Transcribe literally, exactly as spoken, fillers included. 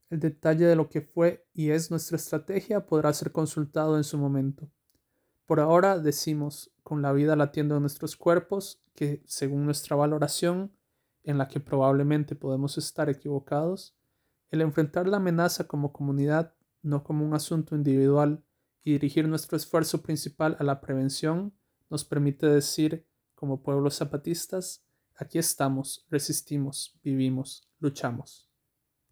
El detalle de lo que fue y es nuestra estrategia podrá ser consultado en su momento. Por ahora decimos, con la vida latiendo en nuestros cuerpos, que según nuestra valoración, en la que probablemente podemos estar equivocados, el enfrentar la amenaza como comunidad, no como un asunto individual, y dirigir nuestro esfuerzo principal a la prevención, nos permite decir, como pueblos zapatistas, aquí estamos, resistimos, vivimos, luchamos.